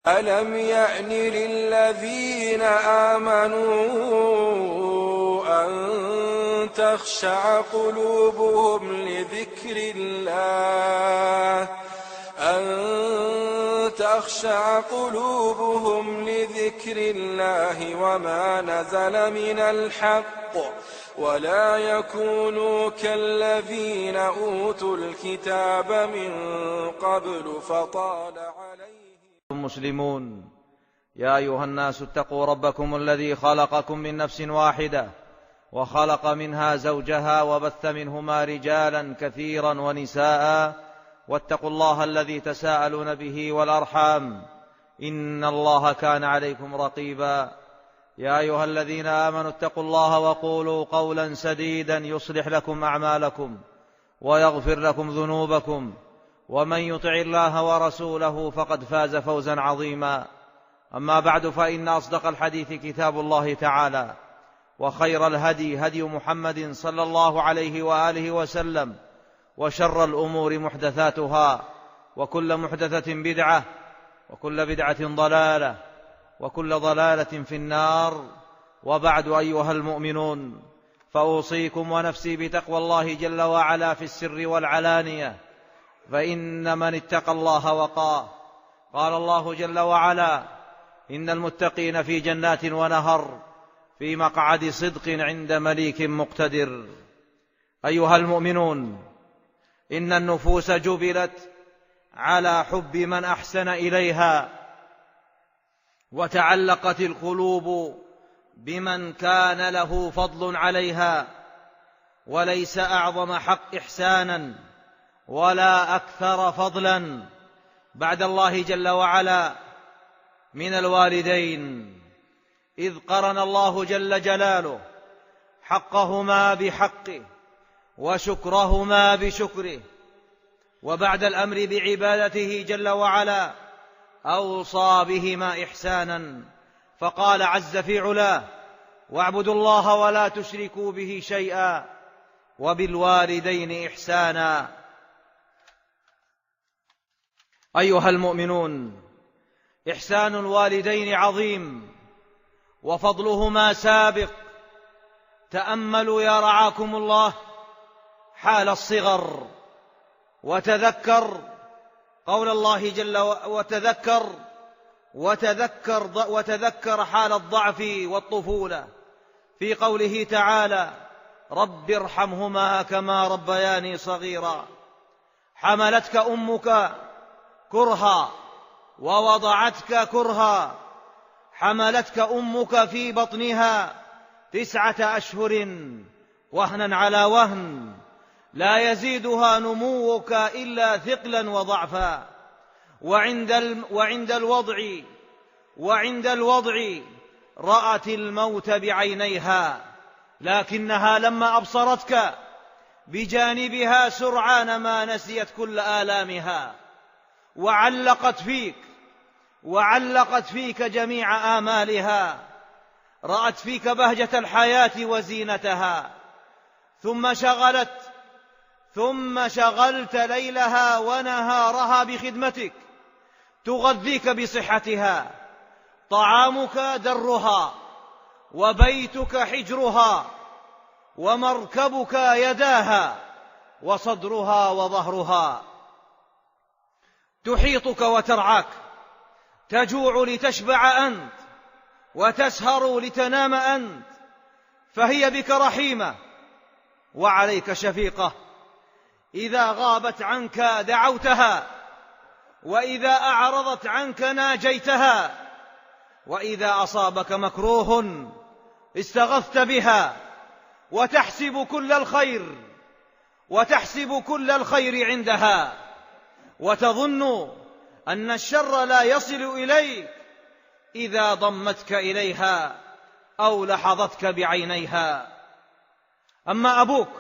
ألم يأن للذين آمنوا أن تخشع قلوبهم لذكر الله وما نزل من الحق ولا يكونوا كالذين أوتوا الكتاب من قبل فطال عليهم. مسلمون، يا أيها الناس اتقوا ربكم الذي خلقكم من نفس واحدة وخلق منها زوجها وبث منهما رجالا كثيرا ونساء، واتقوا الله الذي تساءلون به والأرحام إن الله كان عليكم رقيبا. يا أيها الذين آمنوا اتقوا الله وقولوا قولا سديدا يصلح لكم أعمالكم ويغفر لكم ذنوبكم، ومن يطع الله ورسوله فقد فاز فوزا عظيما. أما بعد، فإن أصدق الحديث كتاب الله تعالى، وخير الهدي هدي محمد صلى الله عليه وآله وسلم، وشر الأمور محدثاتها، وكل محدثة بدعة، وكل بدعة ضلالة، وكل ضلالة في النار. وبعد، أيها المؤمنون، فأوصيكم ونفسي بتقوى الله جل وعلا في السر والعلانية، فإن من اتقى الله وقاه. قال الله جل وعلا: إن المتقين في جنات ونهر في مقعد صدق عند مليك مقتدر. أيها المؤمنون، إن النفوس جبلت على حب من أحسن إليها، وتعلقت القلوب بمن كان له فضل عليها، وليس أعظم حق إحسانا ولا أكثر فضلا بعد الله جل وعلا من الوالدين، إذ قرن الله جل جلاله حقهما بحقه وشكرهما بشكره، وبعد الأمر بعبادته جل وعلا أوصى بهما إحسانا، فقال عز في علاه: واعبدوا الله ولا تشركوا به شيئا وبالوالدين إحسانا. أيها المؤمنون، إحسان الوالدين عظيم وفضلهما سابق. تأملوا يا رعاكم الله حال الصغر، وتذكر قول الله جل وتذكر حال الضعف والطفولة في قوله تعالى: رب ارحمهما كما ربياني صغيرا. حملتك أمك كرها ووضعتك كرها، حملتك أمك في بطنها 9 أشهر وهنا على وهن، لا يزيدها نموك إلا ثقلا وضعفا. وعند الوضع رأت الموت بعينيها، لكنها لما أبصرتك بجانبها سرعان ما نسيت كل آلامها، وعلقت فيك جميع آمالها، رأت فيك بهجة الحياة وزينتها، ثم شغلت ليلها ونهارها بخدمتك، تغذيك بصحتها، طعامك درها، وبيتك حجرها، ومركبك يداها، وصدرها وظهرها، تحيطك وترعاك، تجوع لتشبع أنت، وتسهر لتنام أنت، فهي بك رحيمة وعليك شفيقة. إذا غابت عنك دعوتها، وإذا أعرضت عنك ناجيتها، وإذا أصابك مكروه استغثت بها، وتحسب كل الخير عندها، وتظن أن الشر لا يصل إليك إذا ضمتك إليها أو لحظتك بعينيها. أما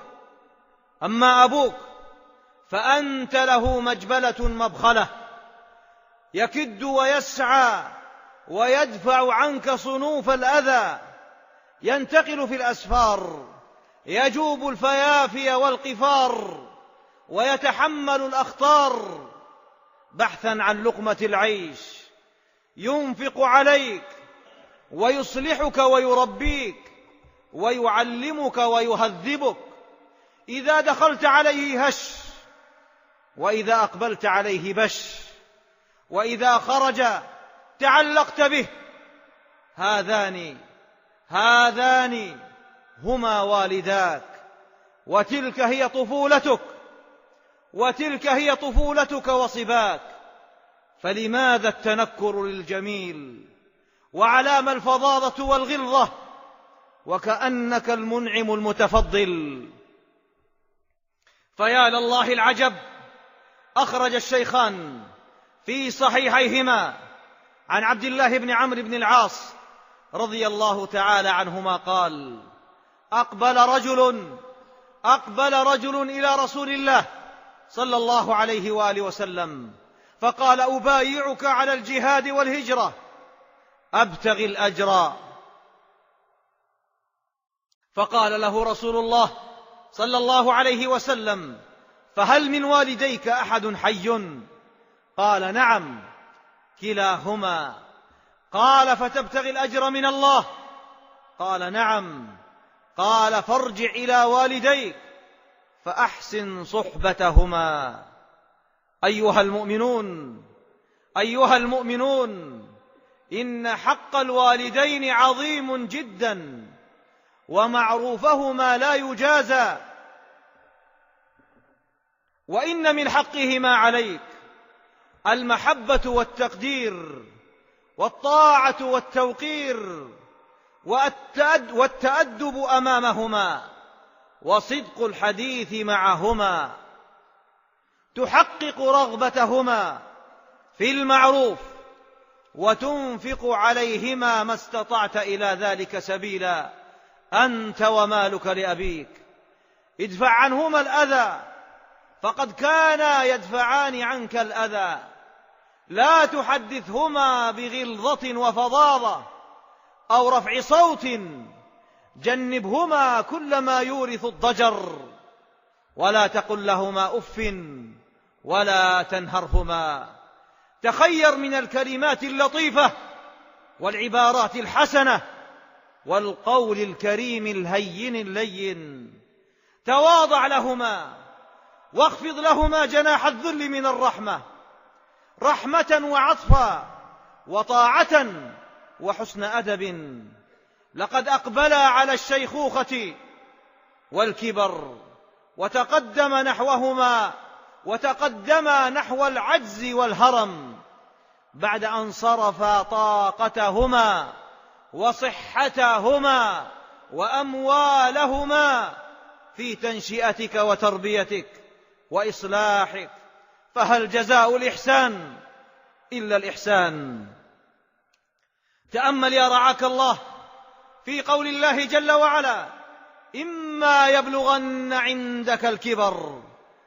أبوك فأنت له مجبلة مبخلة، يكد ويسعى ويدفع عنك صنوف الأذى، ينتقل في الأسفار، يجوب الفيافي والقفار، ويتحمل الأخطار بحثا عن لقمة العيش، ينفق عليك ويصلحك ويربيك ويعلمك ويهذبك. إذا دخلت عليه هش، وإذا أقبلت عليه بش، وإذا خرج تعلقت به. هذان هما والداك، وتلك هي طفولتك وصباك. فلماذا التنكر للجميل وعلام الفظاظة والغلظة وكأنك المنعم المتفضل؟ فيا لله العجب، أخرج الشيخان في صحيحيهما عن عبد الله بن عمرو بن العاص رضي الله تعالى عنهما قال: أقبل رجل إلى رسول الله صلى الله عليه وآله وسلم فقال: أبايعك على الجهاد والهجرة أبتغي الأجر. فقال له رسول الله صلى الله عليه وسلم: فهل من والديك أحد حي؟ قال: نعم كلاهما. قال: فتبتغي الأجر من الله؟ قال: نعم. قال: فارجع إلى والديك فأحسن صحبتهما. أيها المؤمنون، إن حق الوالدين عظيم جدا، ومعروفهما لا يجازى. وإن من حقهما عليك المحبة والتقدير والطاعة والتوقير والتأدب أمامهما وصدق الحديث معهما، تحقق رغبتهما في المعروف وتنفق عليهما ما استطعت إلى ذلك سبيلا، أنت ومالك لأبيك. ادفع عنهما الأذى فقد كانا يدفعان عنك الأذى. لا تحدثهما بغلظة وفظاظة أو رفع صوت، جنبهما كل ما يورث الضجر، ولا تقل لهما أف ولا تنهرهما. تخير من الكلمات اللطيفة والعبارات الحسنة والقول الكريم الهين اللين. تواضع لهما واخفض لهما جناح الذل من الرحمة، رحمة وعطفا وطاعة وحسن أدب. لقد أقبلا على الشيخوخة والكبر وتقدما نحو العجز والهرم بعد أن صرفا طاقتهما وصحتهما وأموالهما في تنشئتك وتربيتك وإصلاحك. فهل جزاء الإحسان إلا الإحسان؟ تأمل يا رعاك الله في قول الله جل وعلا: إما يبلغن عندك الكبر.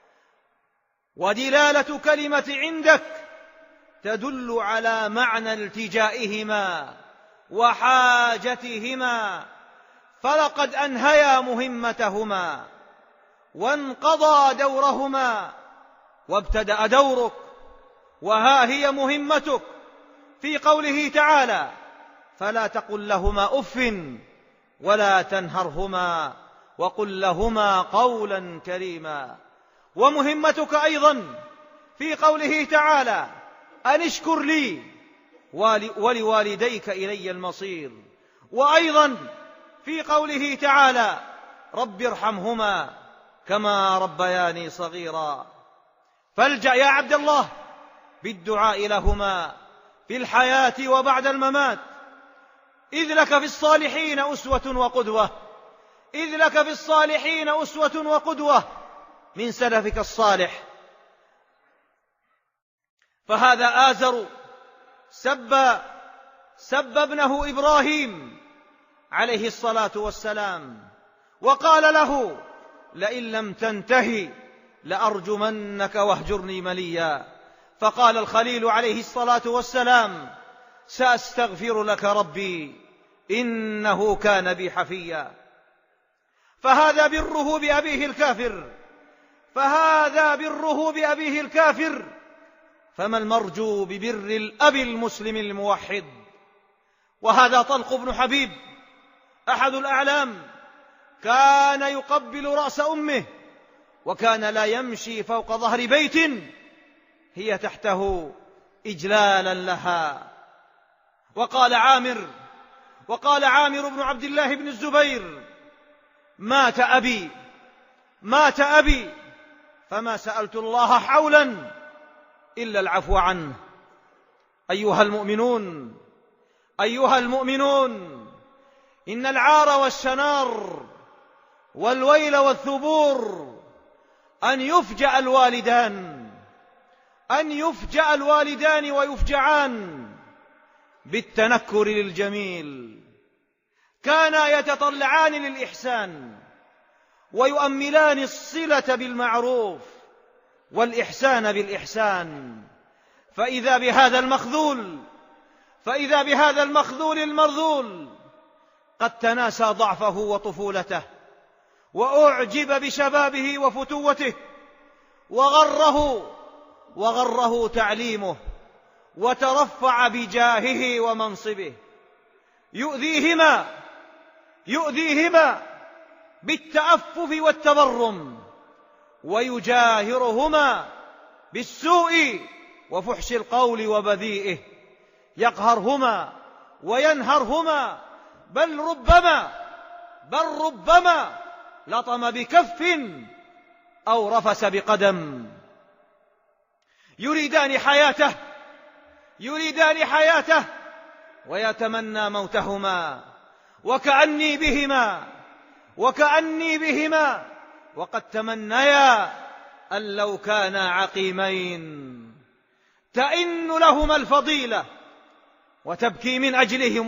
ودلالة كلمة عندك تدل على معنى التجائهما وحاجتهما، فلقد أنهيا مهمتهما وانقضى دورهما وابتدأ دورك، وها هي مهمتك في قوله تعالى: فلا تقل لهما أف ولا تنهرهما وقل لهما قولا كريما. ومهمتك أيضا في قوله تعالى: أن اشكر لي ولوالديك إلي المصير. وأيضا في قوله تعالى: رب ارحمهما كما ربياني صغيرا. فالجأ يا عبد الله بالدعاء لهما في الحياة وبعد الممات، إذ لك في الصالحين أسوة وقدوة من سلفك الصالح. فهذا آزر سب ابنه إبراهيم عليه الصلاة والسلام وقال له: لئن لم تنتهي لأرجمنك واهجرني مليا. فقال الخليل عليه الصلاة والسلام: سأستغفر لك ربي إنه كان بي حفيا. فهذا بره بأبيه الكافر فما المرجو ببر الأب المسلم الموحد؟ وهذا طلق بن حبيب أحد الأعلام، كان يقبل رأس أمه، وكان لا يمشي فوق ظهر بيت هي تحته إجلالا لها. وقال عامر بن عبد الله بن الزبير: مات أبي فما سألت الله حولا إلا العفو عنه. أيها المؤمنون، إن العار والشنار والويل والثبور أن يفجأ الوالدان ويفجعان بالتنكر للجميل. كانا يتطلعان للإحسان ويؤملان الصلة بالمعروف والإحسان بالإحسان، فإذا بهذا المخذول المرذول قد تناسى ضعفه وطفولته، وأعجب بشبابه وفتوته، وغره تعليمه، وترفع بجاهه ومنصبه، يؤذيهما بالتأفف والتبرم، ويجاهرهما بالسوء وفحش القول وبذيئه، يقهرهما وينهرهما، بل ربما لطم بكف أو رفس بقدم. يريدان حياته ويتمنى موتهما، وكأني بهما وقد تمنيا أن لو كانا عقيمين. تئن لهما الفضيلة وتبكي من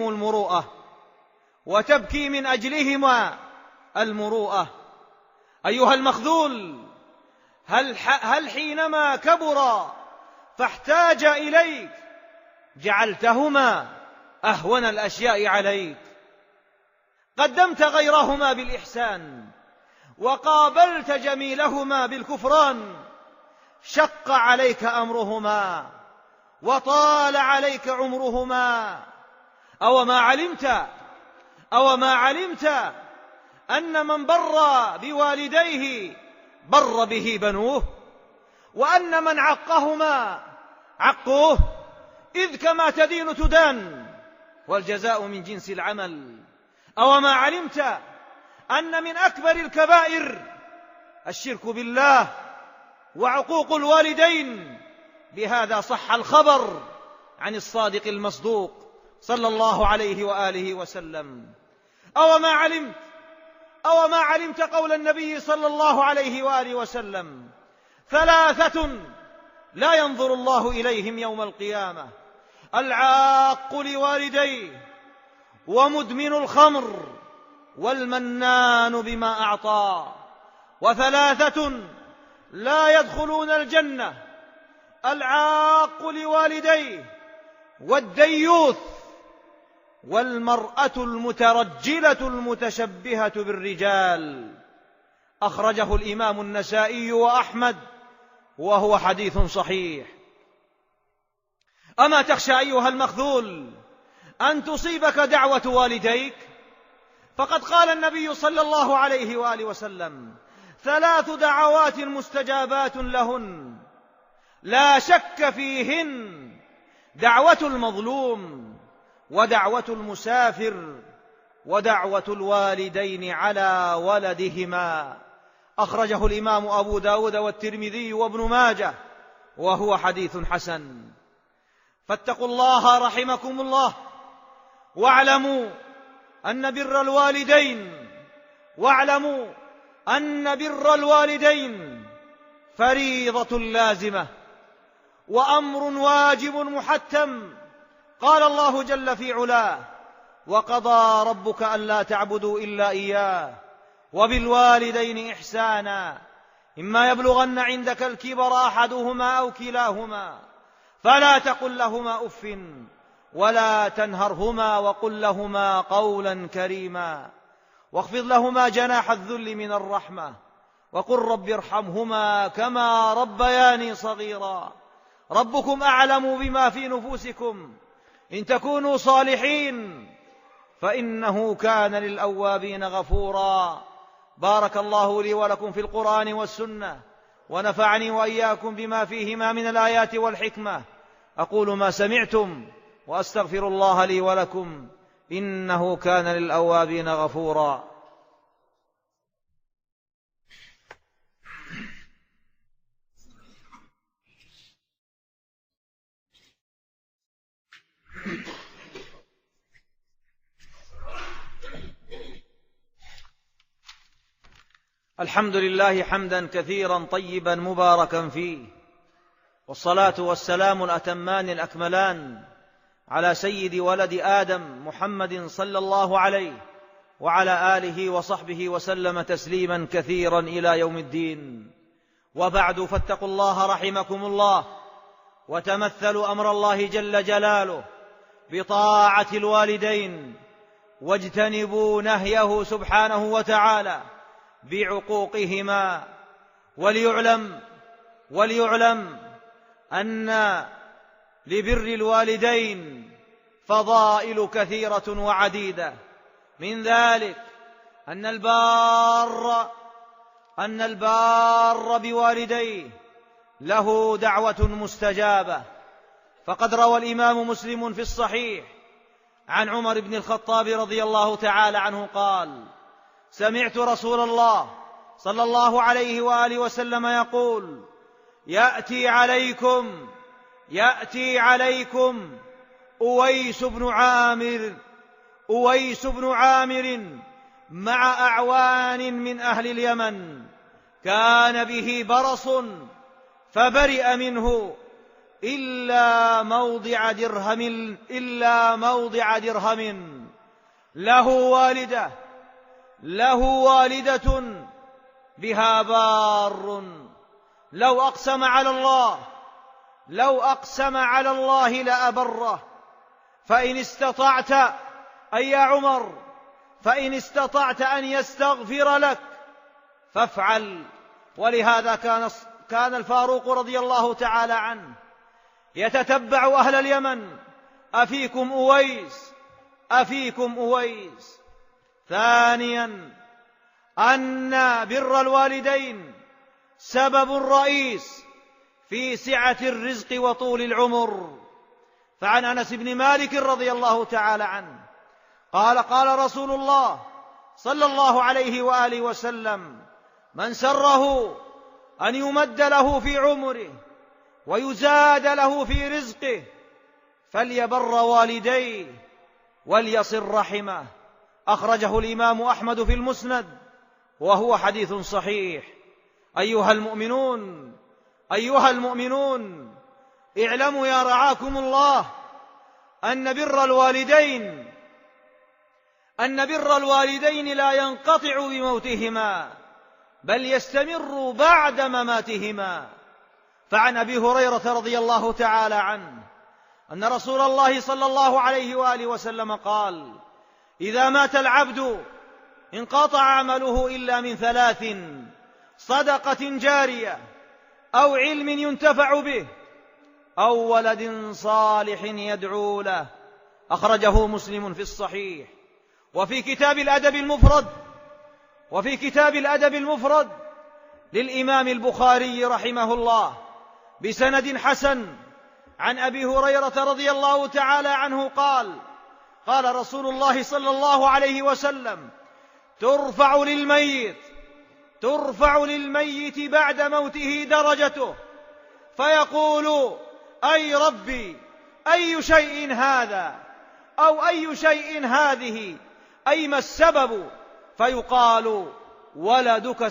أجلهما المروءة. أيها المخذول، هل حينما كبرا فاحتاج إليك جعلتهما أهون الأشياء عليك؟ قدمت غيرهما بالإحسان وقابلت جميلهما بالكفران، شق عليك أمرهما وطال عليك عمرهما. أو ما علمت أن من بر بوالديه بر به بنوه، وأن من عقهما عقوه، إذ كما تدين تدان، والجزاء من جنس العمل. أو ما علمت أن من أكبر الكبائر الشرك بالله وعقوق الوالدين؟ بهذا صح الخبر عن الصادق المصدوق صلى الله عليه وآله وسلم. أو ما علمت قول النبي صلى الله عليه وآله وسلم: 3 لا ينظر الله إليهم يوم القيامة: العاق لوالديه، ومدمن الخمر، والمنان بما أعطى. 3 لا يدخلون الجنة: العاق لوالديه، والديوث، والمرأة المترجلة المتشبهة بالرجال. أخرجه الإمام النسائي وأحمد، وهو حديث صحيح. أما تخشى أيها المخذول أن تصيبك دعوة والديك؟ فقد قال النبي صلى الله عليه وآله وسلم: 3 دعوات مستجابات لهن لا شك فيهن: دعوة المظلوم، ودعوة المسافر، ودعوة الوالدين على ولدهما. أخرجه الإمام أبو داود والترمذي وابن ماجه، وهو حديث حسن. فاتقوا الله رحمكم الله، واعلموا أن بر الوالدين فريضة لازمة وأمر واجب محتم. قال الله جل في علاه: وقضى ربك ألا تعبدوا إلا إياه وبالوالدين إحسانا إما يبلغن عندك الكبر أحدهما أو كلاهما فلا تقل لهما أف ولا تنهرهما وقل لهما قولا كريما واخفض لهما جناح الذل من الرحمة وقل رب ارحمهما كما ربياني صغيرا. ربكم أعلم بما في نفوسكم إن تكونوا صالحين فإنه كان للأوابين غفورا. بارك الله لي ولكم في القرآن والسنة، ونفعني وإياكم بما فيهما من الآيات والحكمة. أقول ما سمعتم وأستغفر الله لي ولكم إنه كان للأوابين غفورا. الحمد لله حمدا كثيرا طيبا مباركا فيه، والصلاة والسلام الأتمان الأكملان على سيد ولد آدم محمد صلى الله عليه وعلى آله وصحبه وسلم تسليما كثيرا إلى يوم الدين. وبعد، فاتقوا الله رحمكم الله، وتمثلوا أمر الله جل جلاله بطاعة الوالدين، واجتنبوا نهيه سبحانه وتعالى بعقوقهما. وليعلم أن لبر الوالدين فضائل كثيرة وعديدة، من ذلك أن البار بوالديه له دعوة مستجابة. فقد روى الإمام مسلم في الصحيح عن عمر بن الخطاب رضي الله تعالى عنه قال: سمعت رسول الله صلى الله عليه وآله وسلم يقول: يأتي عليكم أويس بن عامر مع أعوان من أهل اليمن، كان به برص فبرئ منه إلا موضع درهم. له والدة بها بار، لو أقسم على الله لأبره. فإن استطعت، أي يا عمر، فإن استطعت أن يستغفر لك فافعل. ولهذا كان الفاروق رضي الله تعالى عنه يتتبع أهل اليمن: أفيكم أويس. ثانيا، أن بر الوالدين سبب رئيس في سعة الرزق وطول العمر. فعن أنس بن مالك رضي الله تعالى عنه قال رسول الله صلى الله عليه وآله وسلم: من سره أن يمد له في عمره ويزاد له في رزقه فليبر والديه وليصل رحمه. أخرجه الإمام أحمد في المسند وهو حديث صحيح. أيها المؤمنون، اعلموا يا رعاكم الله أن بر الوالدين لا ينقطع بموتهما، بل يستمر بعد مماتهما. فعن أبي هريرة رضي الله تعالى عنه أن رسول الله صلى الله عليه وآله وسلم قال: إذا مات العبد انقطع عمله إلا من ثلاث: صدقة جارية، أو علم ينتفع به، أو ولد صالح يدعو له. أخرجه مسلم في الصحيح. وفي كتاب الأدب المفرد للإمام البخاري رحمه الله بسند حسن عن أبي هريرة رضي الله تعالى عنه قال رسول الله صلى الله عليه وسلم: ترفع للميت بعد موته درجته، فيقول: أي ربي، أي شيء هذا، أو أي شيء هذه، أي ما السبب؟ فيقال: ولدك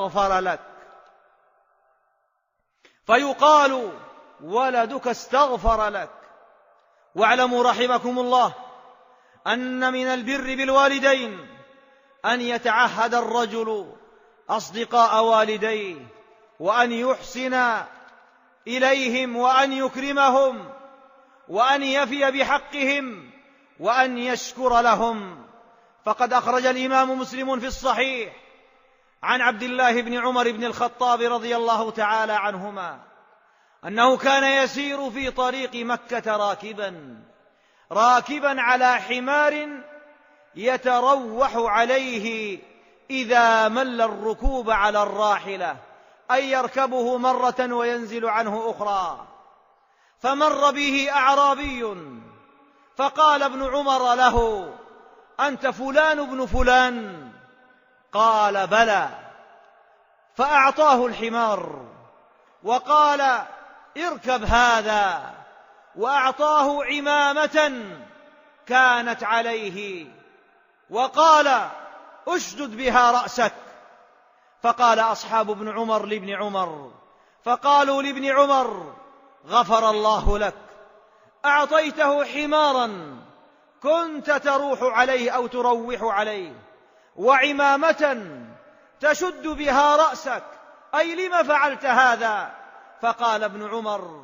استغفر لك. واعلموا رحمكم الله أن من البر بالوالدين أن يتعهد الرجل أصدقاء والديه، وأن يحسن إليهم، وأن يكرمهم، وأن يفي بحقهم، وأن يشكر لهم. فقد أخرج الإمام مسلم في الصحيح عن عبد الله بن عمر بن الخطاب رضي الله تعالى عنهما أنه كان يسير في طريق مكة راكبا على حمار يتروح عليه إذا مل الركوب على الراحلة، أي يركبه مرة وينزل عنه أخرى. فمر به أعرابي فقال ابن عمر له: أنت فلان ابن فلان؟ قال: بلى. فأعطاه الحمار وقال: اركب هذا، وأعطاه عمامة كانت عليه وقال: اشدد بها رأسك. فقال أصحاب ابن عمر لابن عمر، فقالوا لابن عمر: غفر الله لك، أعطيته حمارا كنت تروح عليه أو تروح عليه، وعمامة تشد بها رأسك، أي لم فعلت هذا؟ فقال ابن عمر: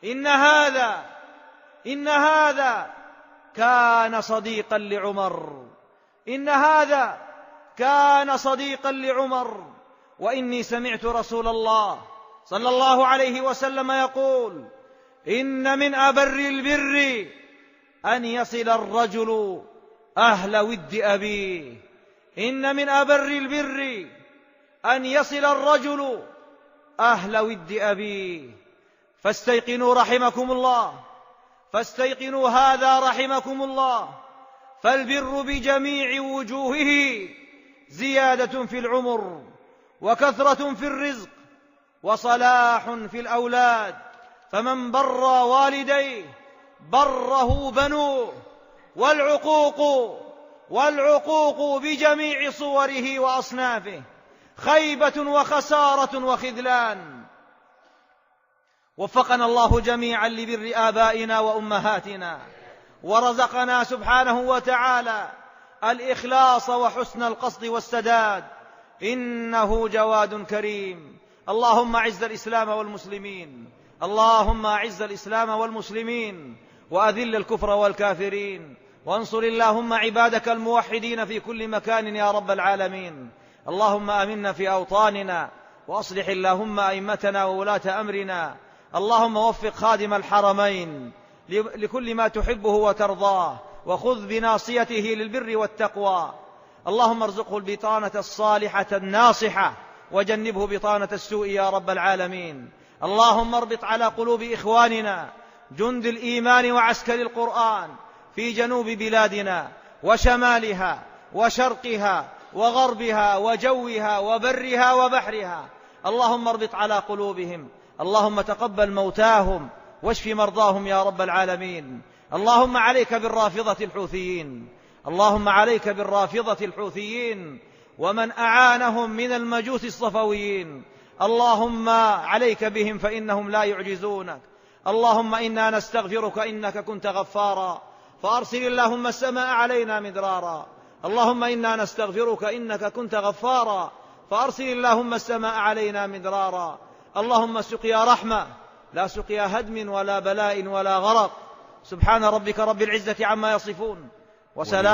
إن هذا كان صديقا لعمر، إن هذا كان صديقا لعمر، وإني سمعت رسول الله صلى الله عليه وسلم يقول: إن من أبر البر أن يصل الرجل أهل ود أبيه، إن من أبر البر أن يصل الرجل أهل ود أبيه. فاستيقنوا رحمكم الله، فاستيقنوا هذا رحمكم الله، فالبر بجميع وجوهه زيادة في العمر، وكثرة في الرزق، وصلاح في الأولاد، فمن بر والديه بره بنوه، والعقوق بجميع صوره وأصنافه خيبة وخسارة وخذلان. وفقنا الله جميعا لبر آبائنا وأمهاتنا، ورزقنا سبحانه وتعالى الإخلاص وحسن القصد والسداد، إنه جواد كريم. اللهم أعز الإسلام والمسلمين، اللهم أعز الإسلام والمسلمين، وأذل الكفر والكافرين، وانصر اللهم عبادك الموحدين في كل مكان يا رب العالمين. اللهم آمنا في أوطاننا، وأصلح اللهم أئمتنا وولاة أمرنا. اللهم وفق خادم الحرمين لكل ما تحبه وترضاه، وخذ بناصيته للبر والتقوى. اللهم ارزقه البطانة الصالحة الناصحة، وجنبه بطانة السوء يا رب العالمين. اللهم اربط على قلوب إخواننا جند الإيمان وعسكر القرآن في جنوب بلادنا وشمالها وشرقها وغربها وجوها وبرها وبحرها. اللهم اربط على قلوبهم، اللهم تقبل موتاهم واشف مرضاهم يا رب العالمين. اللهم عليك بالرافضة الحوثيين، اللهم عليك بالرافضة الحوثيين ومن أعانهم من المجوس الصفويين. اللهم عليك بهم فإنهم لا يعجزونك. اللهم إنا نستغفرك إنك كنت غفارا، فأرسل اللهم السماء علينا مدرارا. اللهم إنا نستغفرك إنك كنت غفارا، فأرسل اللهم السماء علينا مدرارا. اللهم سقيا رحمة لا سقيا هدم ولا بلاء ولا غرق. سبحان ربك رب العزة عما يصفون، وسلام